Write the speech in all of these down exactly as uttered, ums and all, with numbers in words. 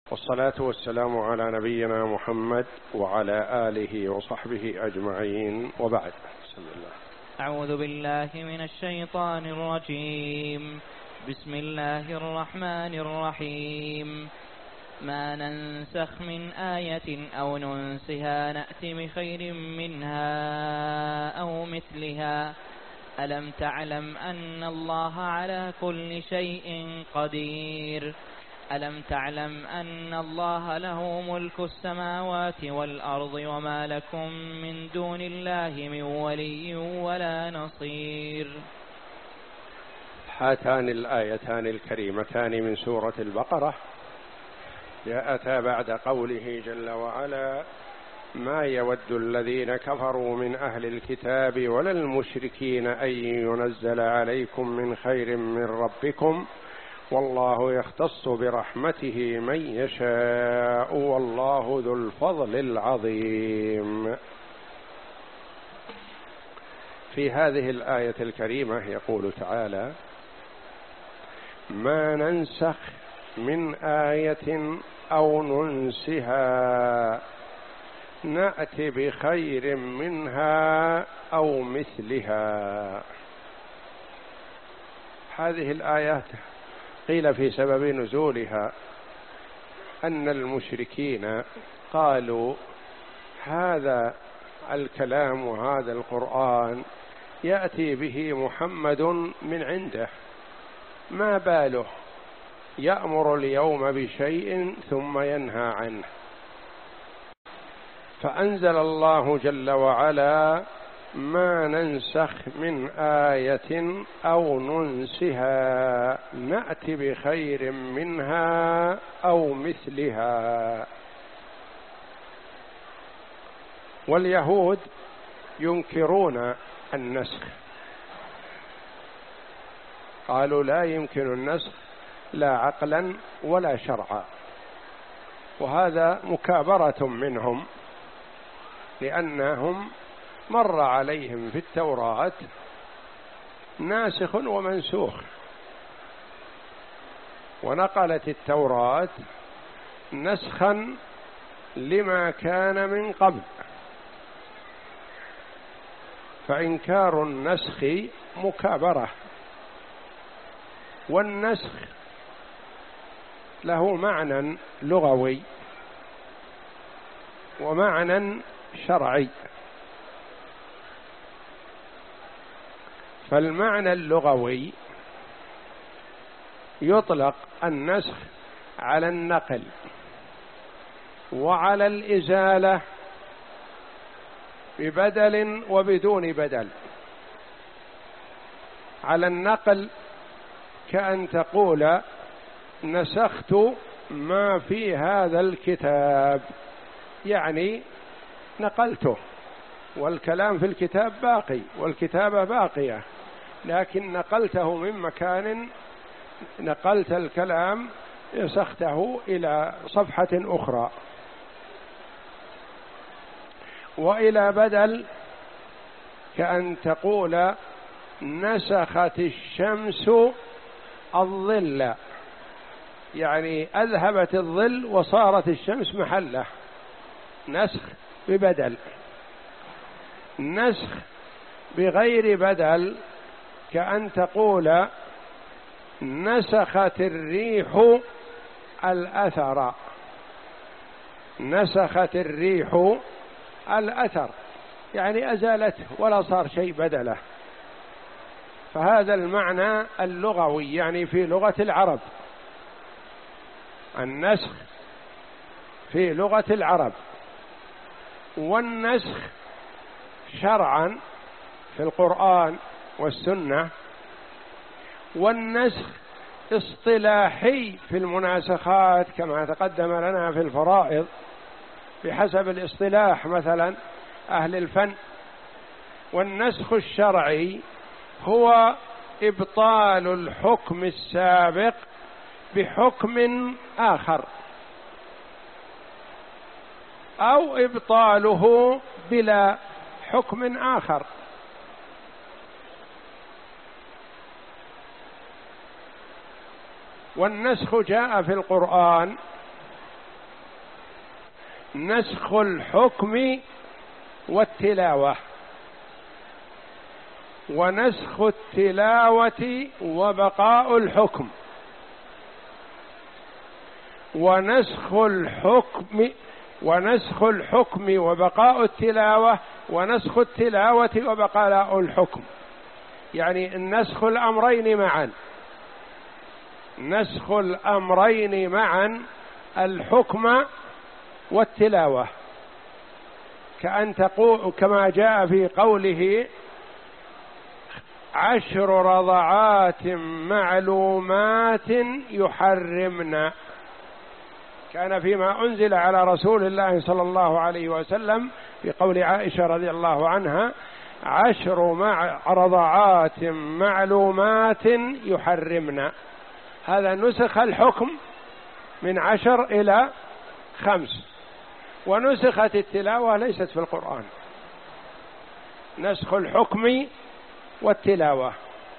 والصلاة والسلام على نبينا محمد وعلى آله وصحبه أجمعين، وبعد. بسم الله. أعوذ بالله من الشيطان الرجيم. بسم الله الرحمن الرحيم. ما ننسخ من آية أو ننسها نأت بخير منها أو مثلها. ألم تعلم أن الله على كل شيء قدير. ألم تعلم أن الله له ملك السماوات والأرض وما لكم من دون الله من ولي ولا نصير. هاتان الآيتان الكريمتان من سورة البقرة جاءتا بعد قوله جل وعلا: ما يود الذين كفروا من أهل الكتاب ولا المشركين أن ينزل عليكم من خير من ربكم والله يختص برحمته من يشاء والله ذو الفضل العظيم. في هذه الآية الكريمة يقول تعالى: ما ننسخ من آية أو ننسها نأت بخير منها أو مثلها. هذه الآيات قيل في سبب نزولها أن المشركين قالوا: هذا الكلام وهذا القرآن يأتي به محمد من عنده، ما باله يأمر اليوم بشيء ثم ينهى عنه. فأنزل الله جل وعلا: ما ننسخ من آية أو ننسها نأت بخير منها أو مثلها. واليهود ينكرون النسخ، قالوا لا يمكن النسخ لا عقلا ولا شرعا، وهذا مكابرة منهم، لأنهم مر عليهم في التوراة ناسخ ومنسوخ، ونقلت التوراة نسخا لما كان من قبل، فإنكار النسخ مكابرة. والنسخ له معنى لغوي ومعنى شرعي. فالمعنى اللغوي يطلق النسخ على النقل وعلى الإزالة ببدل وبدون بدل. على النقل كأن تقول: نسخت ما في هذا الكتاب، يعني نقلته، والكلام في الكتاب باقي والكتابة باقية، لكن نقلته من مكان، نقلت الكلام نسخته إلى صفحة أخرى. وإلى بدل كأن تقول: نسخت الشمس الظل، يعني أذهبت الظل وصارت الشمس محله، نسخ ببدل. نسخ بغير بدل كأن تقول: نسخت الريح الأثر، نسخت الريح الأثر، يعني أزالته ولا صار شيء بدله. فهذا المعنى اللغوي، يعني في لغة العرب، النسخ في لغة العرب. والنسخ شرعا في القرآن والسنة، والنسخ اصطلاحي في المناسخات كما تقدم لنا في الفرائض بحسب الاصطلاح مثلا أهل الفن. والنسخ الشرعي هو إبطال الحكم السابق بحكم آخر، أو إبطاله بلا حكم آخر. والنسخ جاء في القرآن نسخ الحكم والتلاوة، ونسخ التلاوة وبقاء الحكم، ونسخ الحكم ونسخ الحكم وبقاء التلاوة، ونسخ التلاوة وبقاء الحكم، يعني النسخ الأمرين معا، نسخ الأمرين معا، الحكم والتلاوة، كأن تقول كما جاء في قوله عشر رضعات معلومات يحرمن، كان فيما أنزل على رسول الله صلى الله عليه وسلم في قول عائشة رضي الله عنها عشر مع رضعات معلومات يحرمن، هذا نسخ الحكم من عشر إلى خمس، ونسخت التلاوة ليست في القرآن، نسخ الحكم والتلاوة،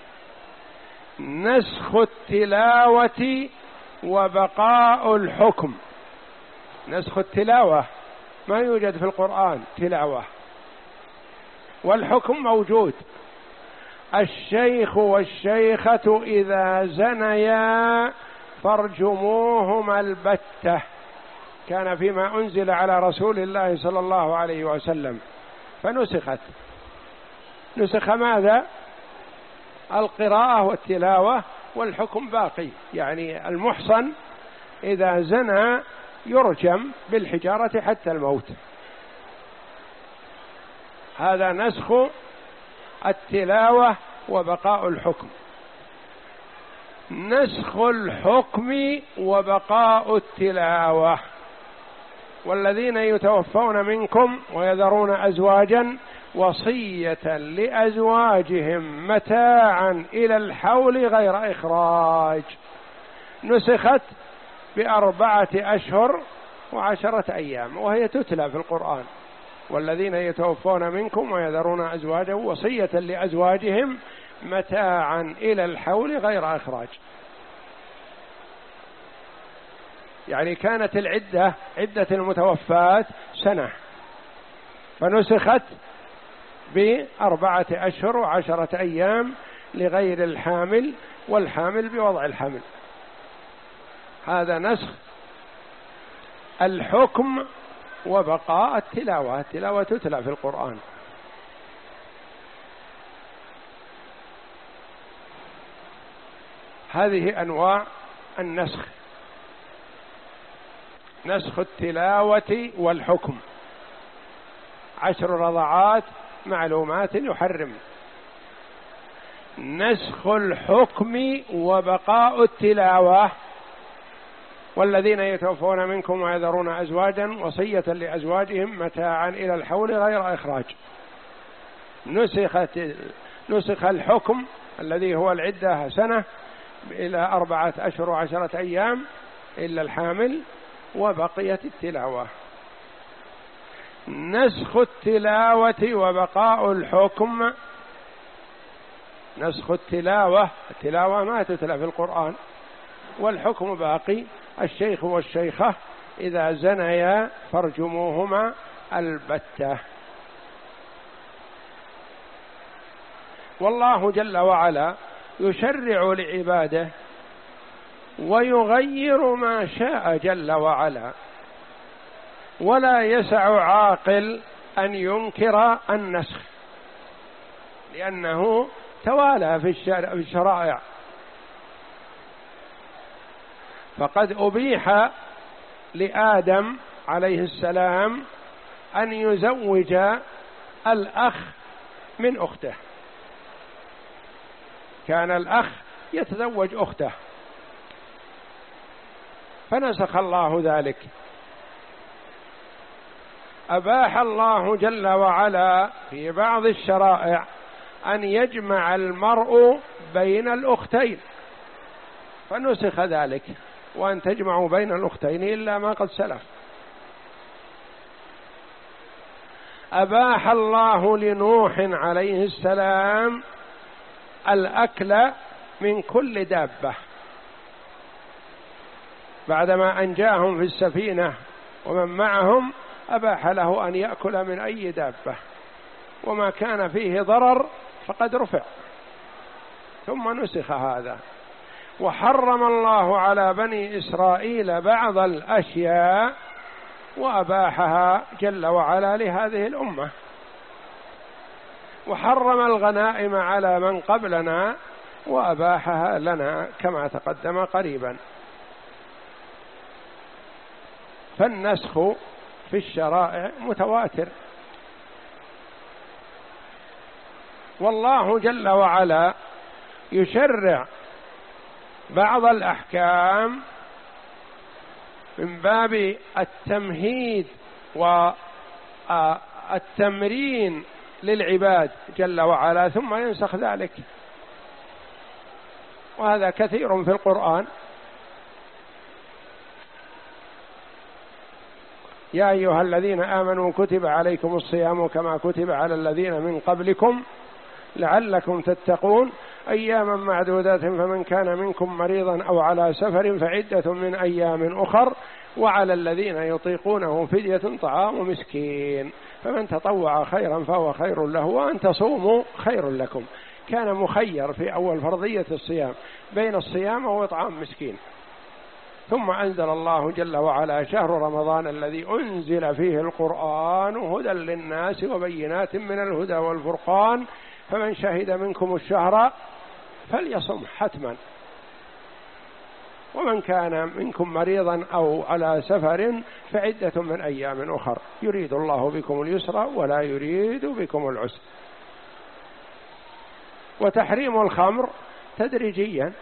نسخ التلاوة وبقاء الحكم، نسخ التلاوة ما يوجد في القرآن تلاوة، والحكم موجود، الشيخ والشيخة إذا زنيا فارجموهما البتة، كان فيما أنزل على رسول الله صلى الله عليه وسلم، فنسخت، نسخ ماذا؟ القراءة والتلاوة، والحكم باقي، يعني المحصن إذا زنى يرجم بالحجارة حتى الموت، هذا نسخ التلاوة وبقاء الحكم. نسخ الحكم وبقاء التلاوة، والذين يتوفون منكم ويذرون أزواجا وصية لأزواجهم متاعا إلى الحول غير إخراج، نسخت بأربعة أشهر وعشرة أيام، وهي تتلى في القرآن، والذين يتوفون منكم ويذرون أزواجا وصية لأزواجهم متاعا إلى الحول غير إخراج، يعني كانت العدة عدة المتوفات سنة، فنسخت بأربعة أشهر وعشرة أيام لغير الحامل، والحامل بوضع الحمل، هذا نسخ الحكم وبقاء التلاوة، التلاوة تتلى في القرآن. هذه أنواع النسخ، نسخ التلاوة والحكم، عشر رضعات معلومات يحرم، نسخ الحكم وبقاء التلاوة، والذين يتوفون منكم ويذرون أزواجا وصية لأزواجهم متاعا إلى الحول غير إخراج، نسخت نسخ الحكم الذي هو العدة سنة إلى أربعة أشهر وعشرة أيام إلا الحامل، وبقيت التلاوة. نسخ التلاوة وبقاء الحكم، نسخ التلاوة، التلاوة ما تتلى في القرآن، والحكم باقي، الشيخ والشيخة إذا زنيا فارجموهما البتة. والله جل وعلا يشرع لعباده ويغير ما شاء جل وعلا، ولا يسع عاقل أن ينكر النسخ، لأنه توالى في الشرائع، فقد أبيح لآدم عليه السلام أن يزوج الأخ من أخته، كان الأخ يتزوج أخته، فنسخ الله ذلك. أباح الله جل وعلا في بعض الشرائع أن يجمع المرء بين الأختين، فنسخ ذلك، وأن تجمعوا بين الأختين إلا ما قد سلف. أباح الله لنوح عليه السلام الأكل من كل دابة بعدما أنجاهم في السفينة ومن معهم، أباح له أن يأكل من أي دابة، وما كان فيه ضرر فقد رفع، ثم نسخ هذا. وحرم الله على بني إسرائيل بعض الأشياء وأباحها جل وعلا لهذه الأمة، وحرم الغنائم على من قبلنا وأباحها لنا كما تقدم قريبا. فالنسخ في الشرائع متواتر، والله جل وعلا يشرع بعض الأحكام من باب التمهيد والتمرين للعباد جل وعلا، ثم ينسخ ذلك، وهذا كثير في القرآن. يا أيها الذين آمنوا كتب عليكم الصيام كما كتب على الذين من قبلكم لعلكم تتقون أياما معدودات فمن كان منكم مريضا أو على سفر فعدة من أيام أخر وعلى الذين يطيقونه فدية طعام مسكين فمن تطوع خيرا فهو خير له وأن تصوموا خير لكم. كان مخير في أول فرضية الصيام بين الصيام وإطعام مسكين، ثم أنزل الله جل وعلا شهر رمضان الذي أنزل فيه القرآن هدى للناس وبينات من الهدى والفرقان فمن شهد منكم الشهر فليصم حتما ومن كان منكم مريضا أو على سفر فعدة من أيام أخر يريد الله بكم اليسر ولا يريد بكم العسر. وتحريم الخمر تدريجيا،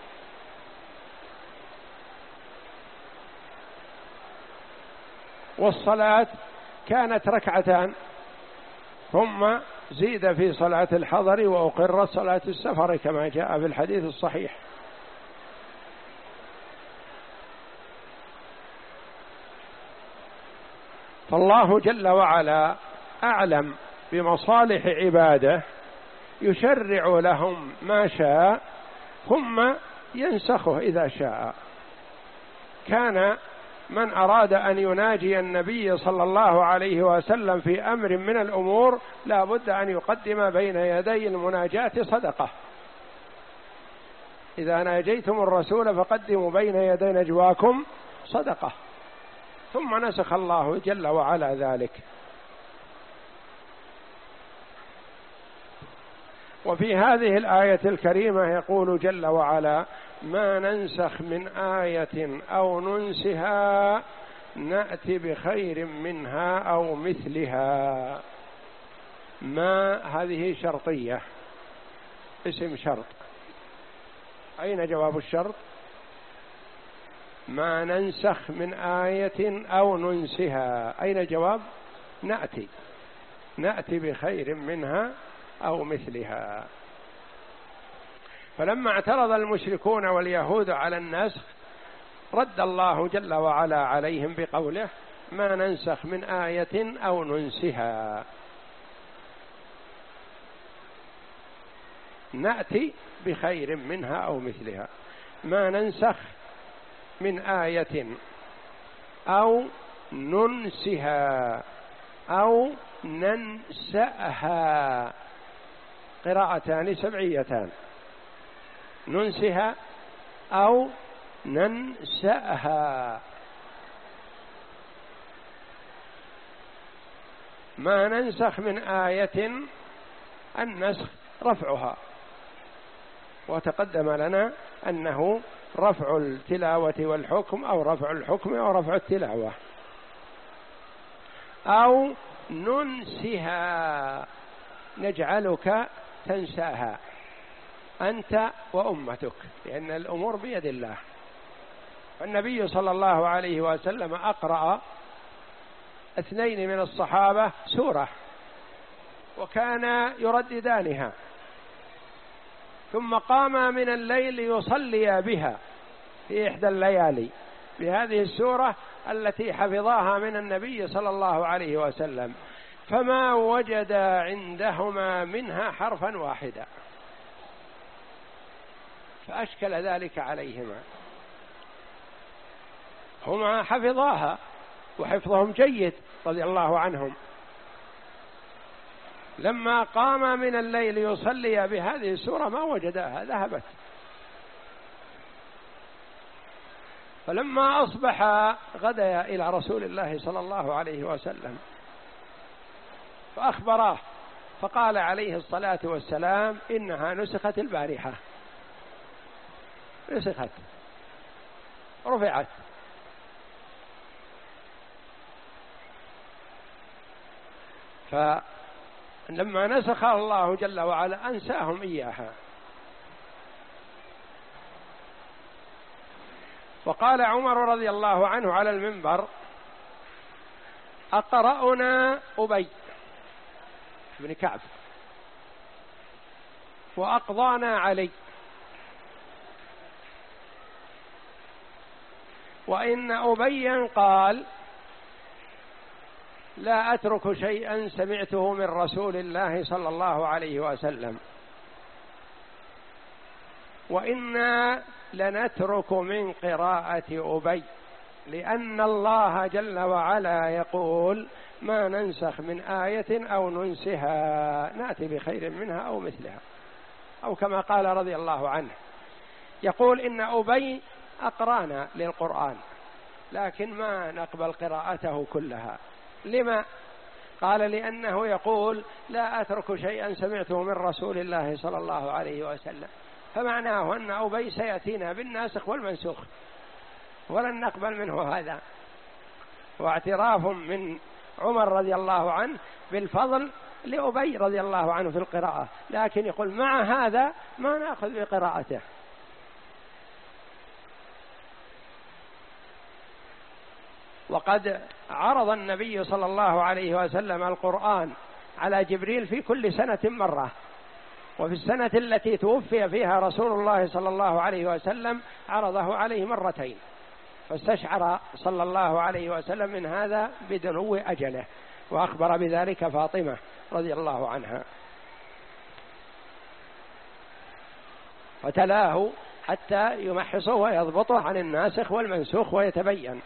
والصلاة كانت ركعتان ثم زيد في صلاة الحضر وأقرت صلاة السفر كما جاء في الحديث الصحيح. فالله جل وعلا أعلم بمصالح عباده يشرع لهم ما شاء ثم ينسخه إذا شاء. كان من أراد أن يناجي النبي صلى الله عليه وسلم في أمر من الأمور لا بد أن يقدم بين يدي المناجاة صدقة. إذا ناجيتم الرسول فقدموا بين يدي نجواكم صدقة، ثم نسخ الله جل وعلا ذلك. وفي هذه الآية الكريمة يقول جل وعلا ما ننسخ من آية أو ننسها نأتي بخير منها أو مثلها. ما هذه شرطية، اسم شرط. أين جواب الشرط؟ ما ننسخ من آية أو ننسها، أين الجواب؟ نأتي نأتي بخير منها أو مثلها. فلما اعترض المشركون واليهود على النسخ رد الله جل وعلا عليهم بقوله ما ننسخ من آية أو ننسها نأتي بخير منها أو مثلها. ما ننسخ من آية أو ننسها أو ننسأها، قراءتان سبعيتان، ننسها أو ننسأها. ما ننسخ من آية النسخ رفعها، وتقدم لنا أنه رفع التلاوة والحكم أو رفع الحكم أو رفع التلاوة. أو ننسها نجعلك تنساها أنت وأمتك، لأن الأمور بيد الله. فالنبي صلى الله عليه وسلم أقرأ اثنين من الصحابة سورة وكان يرددانها، ثم قام من الليل يصلي بها في إحدى الليالي بهذه السورة التي حفظاها من النبي صلى الله عليه وسلم، فما وجد عندهما منها حرفا واحدا، فأشكل ذلك عليهما. هما حفظاها وحفظهم جيد رضي الله عنهم. لما قام من الليل يصلي بهذه السورة ما وجدها، ذهبت. فلما أصبح غدا إلى رسول الله صلى الله عليه وسلم فأخبراه، فقال عليه الصلاة والسلام: إنها نسخت البارحة، نسخت، رفعت. فلما نسخ الله جل وعلا أنساهم إياها. وقال عمر رضي الله عنه على المنبر: أقرأنا أبي بن كعب وأقضانا علي، وإن أبيا قال: لا أترك شيئا سمعته من رسول الله صلى الله عليه وسلم، وإنا لنترك من قراءة أبي، لأن الله جل وعلا يقول: ما ننسخ من آية أو ننسها نأتي بخير منها أو مثلها، أو كما قال رضي الله عنه، يقول: إن أبي أقرانا للقرآن لكن ما نقبل قراءته كلها. لما؟ قال: لأنه يقول: لا أترك شيئا سمعته من رسول الله صلى الله عليه وسلم، فمعناه أن أبي سيأتينا بالناسخ والمنسوخ ولن نقبل منه هذا. واعتراف من عمر رضي الله عنه بالفضل لأبي رضي الله عنه في القراءة، لكن يقول: مع هذا ما نأخذ بقراءته. وقد عرض النبي صلى الله عليه وسلم القرآن على جبريل في كل سنة مرة، وفي السنة التي توفي فيها رسول الله صلى الله عليه وسلم عرضه عليه مرتين، فاستشعر صلى الله عليه وسلم من هذا بدنو أجله، وأخبر بذلك فاطمة رضي الله عنها، فتلاه حتى يمحصه ويضبطه عن الناسخ والمنسوخ ويتبين.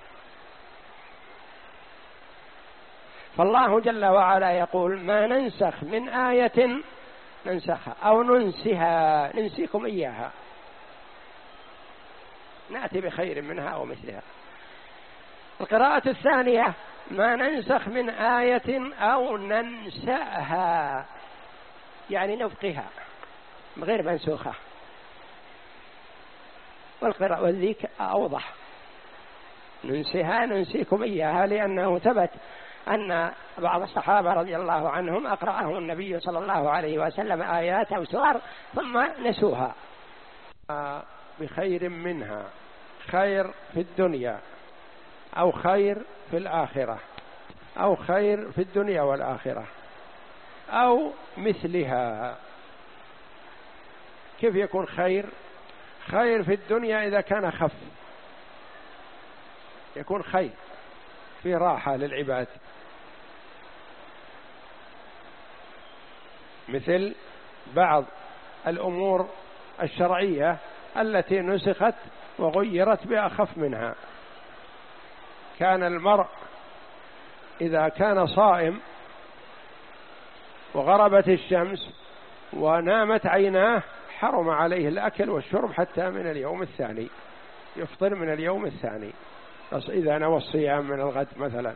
فالله جل وعلا يقول: ما ننسخ من آية ننسخها أو ننسها، ننسيكم إياها، نأتي بخير منها أو مثلها. القراءة الثانية: ما ننسخ من آية أو ننسأها، يعني نبقيها غير منسوخة. والقراءة والذيك أوضح: ننسها ننسيكم إياها، لأنه ثبت أن بعض الصحابة رضي الله عنهم أقرأهم النبي صلى الله عليه وسلم آيات أو سور ثم نسوها. بخير منها، خير في الدنيا أو خير في الآخرة، أو خير في الدنيا والآخرة، أو مثلها. كيف يكون خير؟ خير في الدنيا إذا كان خف يكون خير، في راحة للعباد، مثل بعض الأمور الشرعية التي نسخت وغيرت بأخف منها. كان المرء إذا كان صائم وغربت الشمس ونامت عيناه حرم عليه الأكل والشرب حتى من اليوم الثاني، يفطر من اليوم الثاني بس إذا نوى الصيام من الغد مثلا.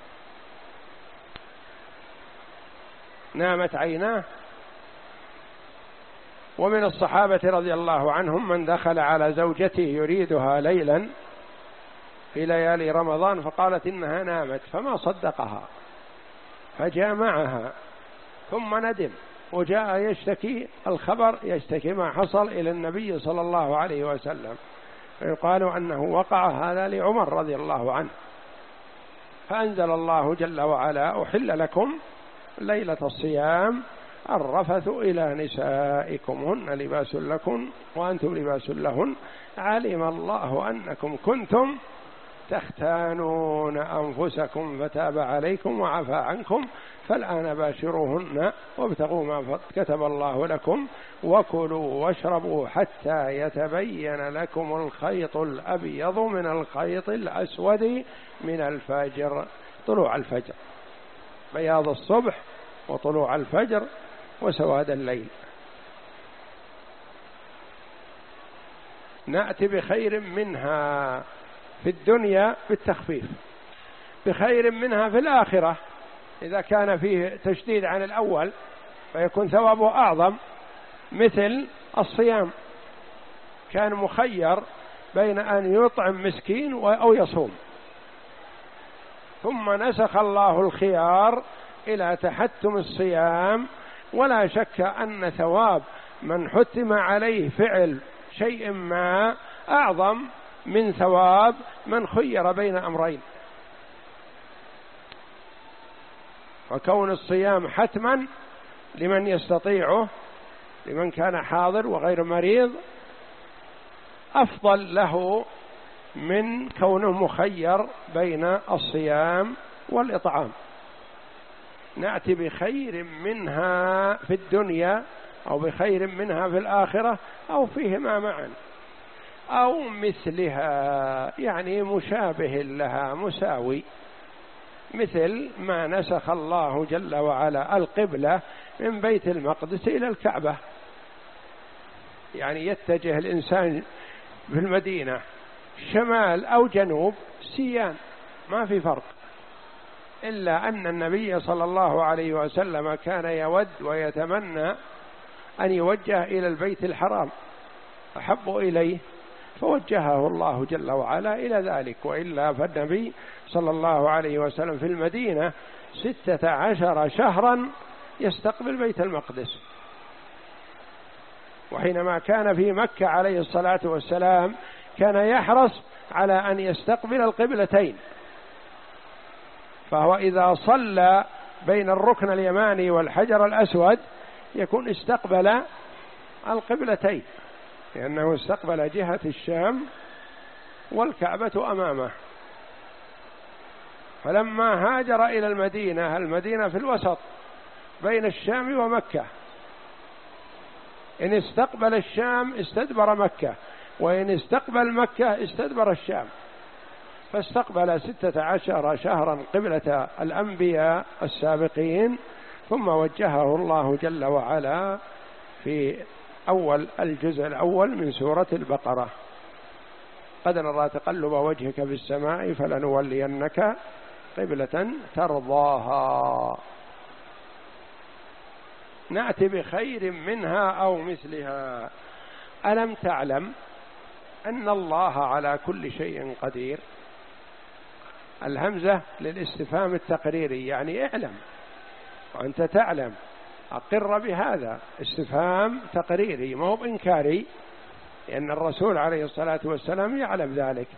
نامت عيناه. ومن الصحابة رضي الله عنهم من دخل على زوجته يريدها ليلا في ليالي رمضان فقالت إنها نامت فما صدقها، فجامعها ثم ندم وجاء يشتكي الخبر، يشتكي ما حصل إلى النبي صلى الله عليه وسلم، فيقال أنه وقع هذا لعمر رضي الله عنه، فأنزل الله جل وعلا: أحل لكم ليلة الصيام الرفث إلى نسائكم هن لباس لكم وأنتم لباس لهن علم الله أنكم كنتم تختانون أنفسكم فتاب عليكم وعفى عنكم فالآن باشروهن وابتغوا ما كتب الله لكم وكلوا واشربوا حتى يتبين لكم الخيط الأبيض من الخيط الأسود من الفجر. طلوع الفجر، بياض الصبح وطلوع الفجر وسواد الليل. نأتي بخير منها في الدنيا بالتخفيف، بخير منها في الآخرة إذا كان فيه تشديد عن الأول فيكون ثوابه أعظم، مثل الصيام، كان مخير بين أن يطعم مسكين أو يصوم، ثم نسخ الله الخيار إلى تحتم الصيام، ولا شك أن ثواب من حتم عليه فعل شيء ما أعظم من ثواب من خير بين أمرين. وكون الصيام حتما لمن يستطيعه، لمن كان حاضر وغير مريض، أفضل له من كونه مخير بين الصيام والإطعام. نأتي بخير منها في الدنيا أو بخير منها في الآخرة أو فيهما معا أو مثلها، يعني مشابه لها مساوي، مثل ما نسخ الله جل وعلا القبلة من بيت المقدس إلى الكعبة. يعني يتجه الإنسان في المدينة شمال أو جنوب سيان، ما في فرق، إلا أن النبي صلى الله عليه وسلم كان يود ويتمنى أن يوجه إلى البيت الحرام، أحب إليه فوجهه الله جل وعلا إلى ذلك. وإلا فالنبي صلى الله عليه وسلم في المدينة ستة عشر شهرا يستقبل بيت المقدس، وحينما كان في مكة عليه الصلاة والسلام كان يحرص على أن يستقبل القبلتين، فهو إذا صلى بين الركن اليماني والحجر الأسود يكون استقبل القبلتين، لأنه استقبل جهة الشام والكعبة أمامه. فلما هاجر إلى المدينة، المدينة في الوسط بين الشام ومكة، إن استقبل الشام استدبر مكة، وإن استقبل مكة استدبر الشام، فاستقبل ستة عشر شهرا قبلة الأنبياء السابقين، ثم وجهه الله جل وعلا في أول الجزء الأول من سورة البقرة: قد نرى تقلب وجهك في السماء فلنولينك قبلة ترضاها. نأتي بخير منها أو مثلها. ألم تعلم أن الله على كل شيء قدير؟ الهمزة للاستفهام التقريري، يعني اعلم وأنت تعلم، أقر بهذا، استفهام تقريري ما هو إنكاري، لأن الرسول عليه الصلاة والسلام يعلم ذلك.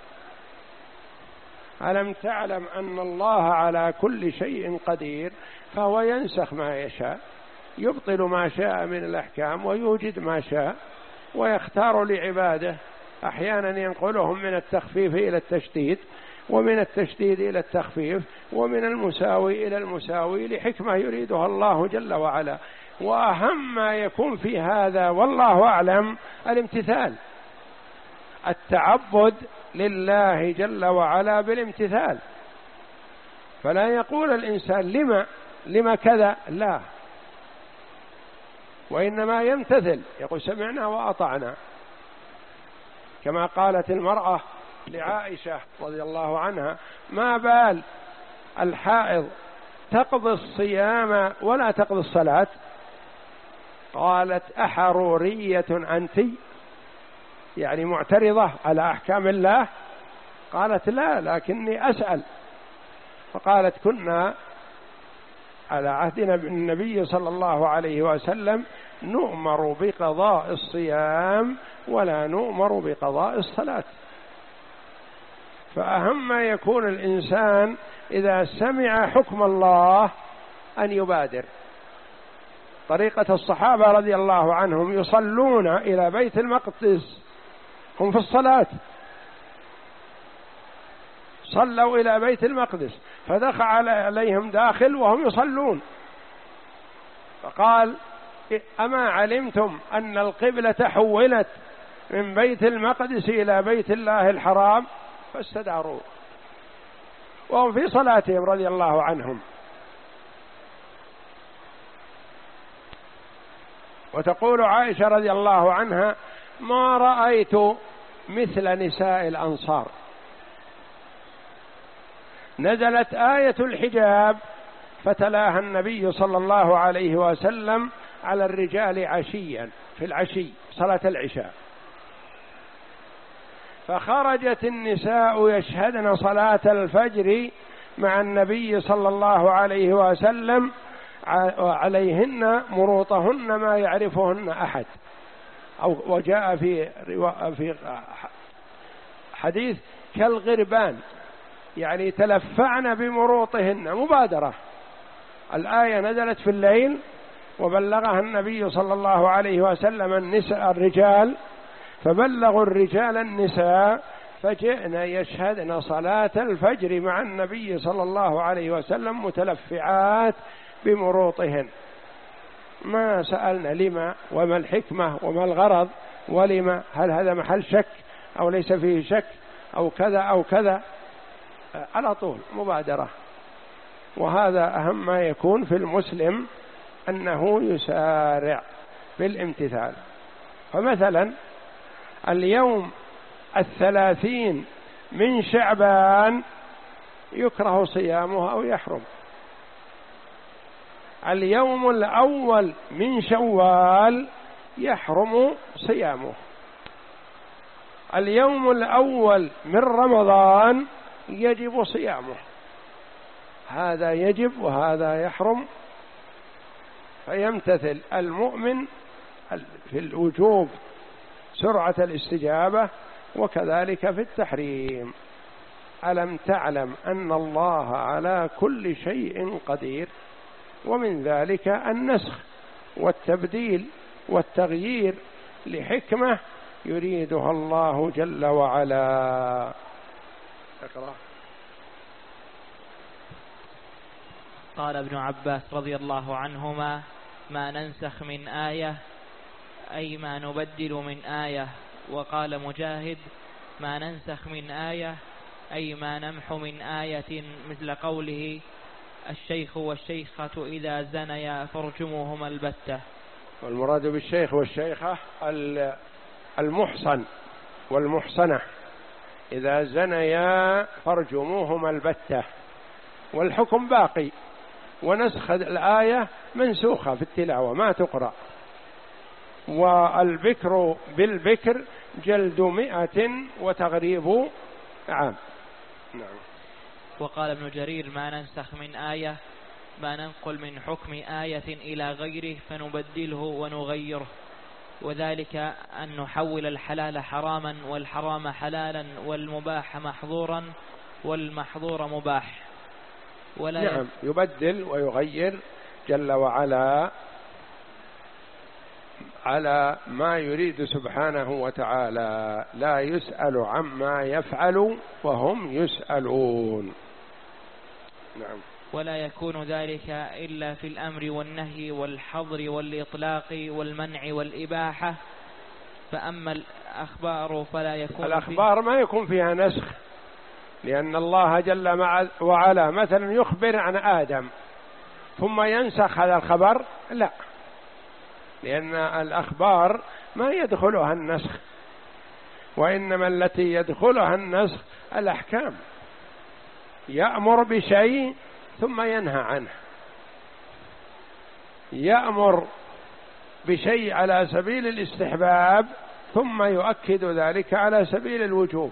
ألم تعلم أن الله على كل شيء قدير، فهو ينسخ ما يشاء، يبطل ما شاء من الأحكام ويوجد ما شاء، ويختار لعباده، أحيانا ينقلهم من التخفيف إلى التشديد، ومن التشديد إلى التخفيف، ومن المساوي إلى المساوي، لحكمة يريدها الله جل وعلا. وأهم ما يكون في هذا والله أعلم الامتثال، التعبد لله جل وعلا بالامتثال. فلا يقول الإنسان لما لما كذا، لا، وإنما يمتثل، يقول سمعنا وأطعنا، كما قالت المرأة لعائشة رضي الله عنها: ما بال الحائض تقضي الصيام ولا تقضي الصلاة؟ قالت: أحرورية أنت؟ يعني معترضة على أحكام الله؟ قالت: لا، لكني أسأل. فقالت: كنا على عهدنا بالنبي صلى الله عليه وسلم نؤمر بقضاء الصيام ولا نؤمر بقضاء الصلاة. فأهم ما يكون الإنسان إذا سمع حكم الله أن يبادر. طريقة الصحابة رضي الله عنهم يصلون إلى بيت المقدس، هم في الصلاة صلوا إلى بيت المقدس، فدخل عليهم داخل وهم يصلون فقال: أما علمتم أن القبلة حولت من بيت المقدس إلى بيت الله الحرام؟ فاستداروا وهم في صلاتهم رضي الله عنهم. وتقول عائشة رضي الله عنها: ما رأيت مثل نساء الأنصار. نزلت آية الحجاب فتلاها النبي صلى الله عليه وسلم على الرجال عشيا في العشي صلاة العشاء، فخرجت النساء يشهدن صلاة الفجر مع النبي صلى الله عليه وسلم عليهن مروطهن ما يعرفهن أحد، أو وجاء في في حديث كالغربان، يعني تلفعن بمروطهن مبادرة. الآية نزلت في الليل وبلغها النبي صلى الله عليه وسلم النساء الرجال، فبلغوا الرجال النساء، فجئنا يشهدن صلاة الفجر مع النبي صلى الله عليه وسلم متلفعات بمروطهن. ما سألنا لما وما الحكمة وما الغرض ولما، هل هذا محل شك أو ليس فيه شك أو كذا أو كذا، على طول مبادرة. وهذا أهم ما يكون في المسلم، أنه يسارع بالامتثال. فمثلا اليوم الثلاثين من شعبان يكره صيامه أو يحرم، اليوم الأول من شوال يحرم صيامه، اليوم الأول من رمضان يجب صيامه، هذا يجب وهذا يحرم. فيمتثل المؤمن في الوجوب سرعة الاستجابة، وكذلك في التحريم. ألم تعلم أن الله على كل شيء قدير؟ ومن ذلك النسخ والتبديل والتغيير لحكمة يريدها الله جل وعلا. اقرأ. قال ابن عباس رضي الله عنهما: ما ننسخ من آية أي ما نبدل من آية. وقال مجاهد: ما ننسخ من آية أي ما نمح من آية، مثل قوله: الشيخ والشيخة إذا زنيا فارجموهما البتة. والمراد بالشيخ والشيخة المحصن والمحصنة، إذا زنيا فارجموهما البتة، والحكم باقي، ونسخ الآية منسوخة في التلاوة ما تقرأ. والبكر بالبكر جلد مئة وتغريب عام. نعم. وقال ابن جرير: ما ننسخ من آية ما ننقل من حكم آية إلى غيره فنبدله ونغيره، وذلك أن نحول الحلال حراما والحرام حلالا والمباح محظورا والمحظور مباح. ولا نعم، يبدل ويغير جل وعلا على ما يريد سبحانه وتعالى، لا يسأل عما يفعل وهم يسألون. نعم. ولا يكون ذلك إلا في الأمر والنهي والحظر والإطلاق والمنع والإباحة. فأما الأخبار فلا يكون الأخبار ما يكون فيها نسخ، لأن الله جل وعلا مثلا يخبر عن آدم ثم ينسخ هذا الخبر، لا، لأن الأخبار ما يدخلها النسخ، وإنما التي يدخلها النسخ الأحكام، يأمر بشيء ثم ينهى عنه، يأمر بشيء على سبيل الاستحباب ثم يؤكد ذلك على سبيل الوجوب.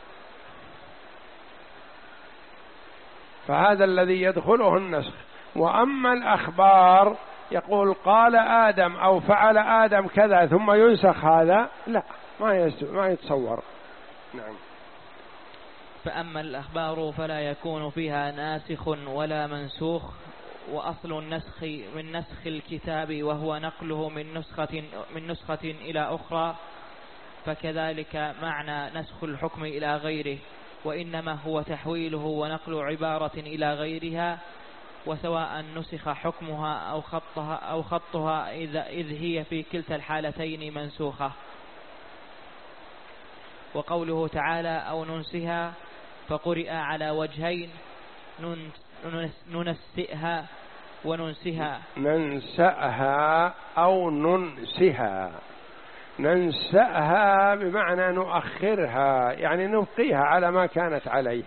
فهذا الذي يدخله النسخ. وأما الأخبار يقول قال آدم أو فعل آدم كذا ثم ينسخ هذا، لا، ما يتصور. نعم. فأما الأخبار فلا يكون فيها ناسخ ولا منسوخ. وأصل النسخ من نسخ الكتاب وهو نقله من نسخة من نسخة إلى أخرى، فكذلك معنى نسخ الحكم إلى غيره. وإنما هو تحويله ونقل عبارة إلى غيرها، وسواء نسخ حكمها أو خطها, أو خطها إذ هي في كلتا الحالتين منسوخة. وقوله تعالى أو ننسها فقرئ على وجهين، ننسئها وننسها. ننسأها أو ننسها. ننسأها بمعنى نؤخرها، يعني نبقيها على ما كانت عليه.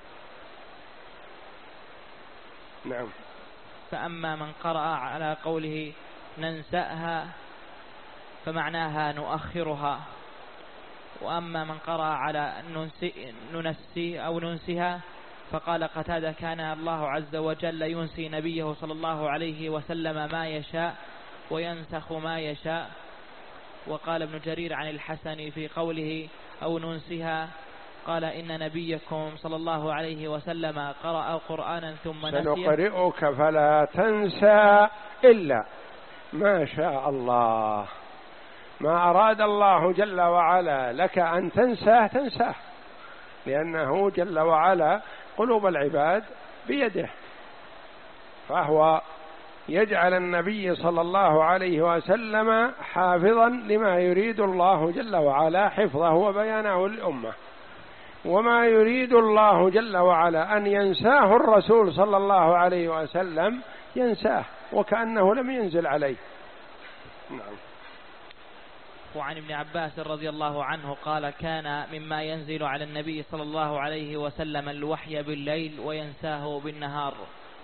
نعم. فأما من قرأ على قوله ننسأها فمعناها نؤخرها، وأما من قرأ على ننسي, ننسي أو ننسها فقال قتادة كان الله عز وجل ينسي نبيه صلى الله عليه وسلم ما يشاء وينسخ ما يشاء. وقال ابن جرير عن الحسن في قوله أو ننسها قال إن نبيكم صلى الله عليه وسلم قرأ قرآنا ثم نسيه. سنقرئك فلا تنسى إلا ما شاء الله. ما أراد الله جل وعلا لك أن تنساه تنساه، لأنه جل وعلا قلوب العباد بيده، فهو يجعل النبي صلى الله عليه وسلم حافظا لما يريد الله جل وعلا حفظه وبيانه للأمة، وما يريد الله جل وعلا أن ينساه الرسول صلى الله عليه وسلم ينساه وكأنه لم ينزل عليه. نعم. وعن ابن عباس رضي الله عنه قال كان مما ينزل على النبي صلى الله عليه وسلم الوحي بالليل وينساه بالنهار.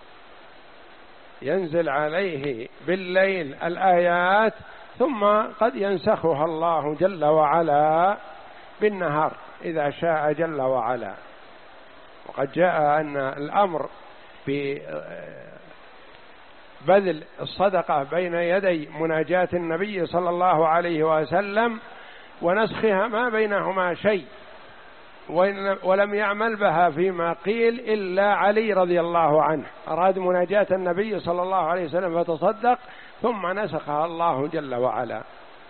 ينزل عليه بالليل الآيات ثم قد ينسخها الله جل وعلا بالنهار إذا شاء جل وعلا. وقد جاء أن الأمر ببذل الصدقة بين يدي مناجاة النبي صلى الله عليه وسلم ونسخها ما بينهما شيء، ولم يعمل بها فيما قيل إلا علي رضي الله عنه، أراد مناجاة النبي صلى الله عليه وسلم فتصدق ثم نسخها الله جل وعلا.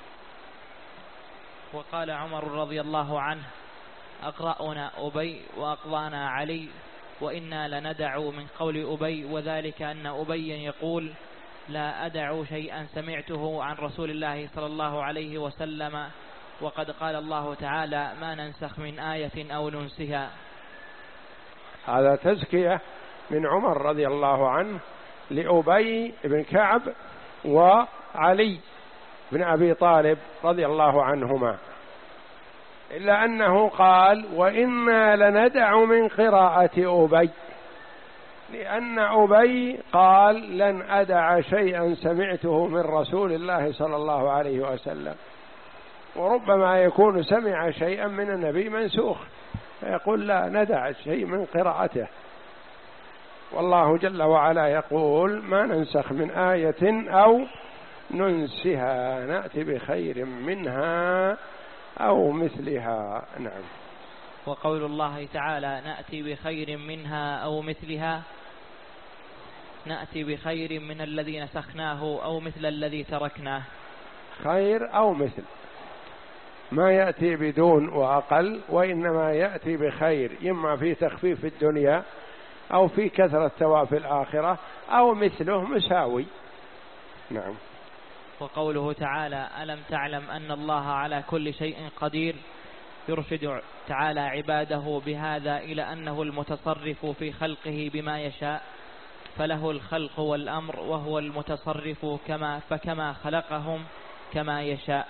وقال عمر رضي الله عنه أقرأنا أبي وأقضانا علي وإنا لندع من قول أبي، وذلك أن أبي يقول لا أدع شيئا سمعته عن رسول الله صلى الله عليه وسلم، وقد قال الله تعالى ما ننسخ من آية أو ننسها. هذا تزكية من عمر رضي الله عنه لأبي بن كعب وعلي بن أبي طالب رضي الله عنهما، إلا أنه قال وإنا لندع من قراءة أبي، لأن أبي قال لن أدع شيئا سمعته من رسول الله صلى الله عليه وسلم، وربما يكون سمع شيئا من النبي منسوخ فيقول لا ندع شيء من قراءته. والله جل وعلا يقول ما ننسخ من آية أو ننسها نأتي بخير منها أو مثلها. نعم. وقول الله تعالى نأتي بخير منها أو مثلها، نأتي بخير من الذي نسخناه أو مثل الذي تركناه. خير أو مثل، ما يأتي بدون وأقل، وإنما يأتي بخير، إما في تخفيف الدنيا أو في كثرة ثواب الآخرة أو مثله مساوي. نعم. وقوله تعالى ألم تعلم أن الله على كل شيء قدير، يرشد تعالى عباده بهذا إلى أنه المتصرف في خلقه بما يشاء، فله الخلق والأمر وهو المتصرف كما فكما خلقهم كما يشاء.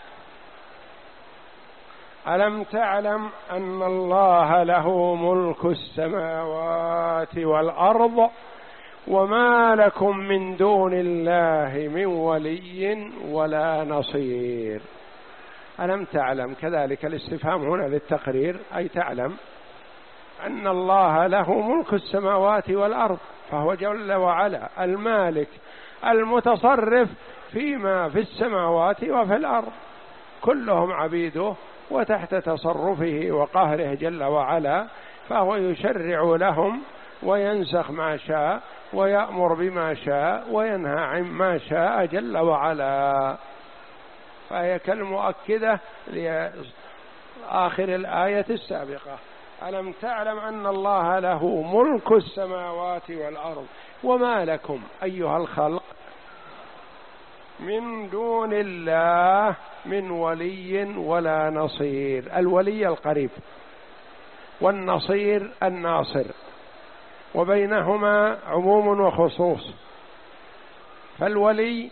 ألم تعلم أن الله له ملك السماوات والأرض وما لكم من دون الله من ولي ولا نصير. ألم تعلم كذلك الاستفهام هنا للتقرير، أي تعلم أن الله له ملك السماوات والأرض، فهو جل وعلا المالك المتصرف فيما في السماوات وفي الأرض، كلهم عبيده وتحت تصرفه وقهره جل وعلا، فهو يشرع لهم وينسخ ما شاء ويأمر بما شاء وينهى عما شاء جل وعلا. فهي كالمؤكدة لآخر الآية السابقة ألم تعلم أن الله له ملك السماوات والأرض وما لكم أيها الخلق من دون الله من ولي ولا نصير. الولي القريب والنصير الناصر، وبينهما عموم وخصوص. فالولي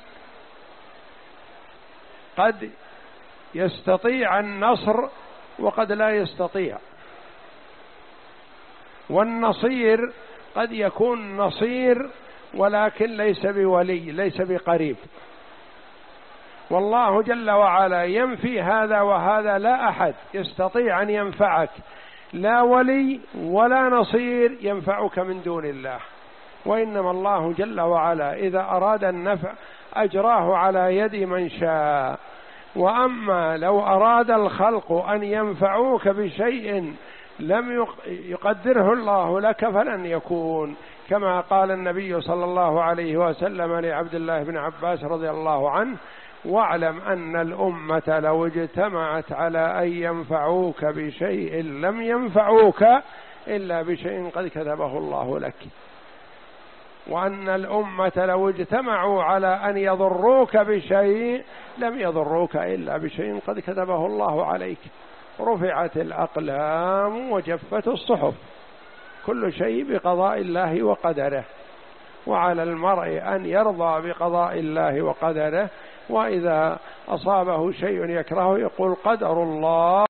قد يستطيع النصر وقد لا يستطيع، والنصير قد يكون نصير ولكن ليس بولي، ليس بقريب. والله جل وعلا ينفي هذا وهذا، لا أحد يستطيع أن ينفعك، لا ولي ولا نصير ينفعك من دون الله. وإنما الله جل وعلا إذا أراد النفع أجراه على يد من شاء. وأما لو أراد الخلق أن ينفعوك بشيء لم يقدره الله لك فلن يكون، كما قال النبي صلى الله عليه وسلم لعبد الله بن عباس رضي الله عنه: واعلم أن الأمة لو اجتمعت على أن ينفعوك بشيء لم ينفعوك إلا بشيء قد كتبه الله لك، وأن الأمة لو اجتمعوا على أن يضروك بشيء لم يضروك إلا بشيء قد كتبه الله عليك. رفعت الأقلام وجفت الصحف، كل شيء بقضاء الله وقدره، وعلى المرء أن يرضى بقضاء الله وقدره، وإذا أصابه شيء يكرهه يقول قدر الله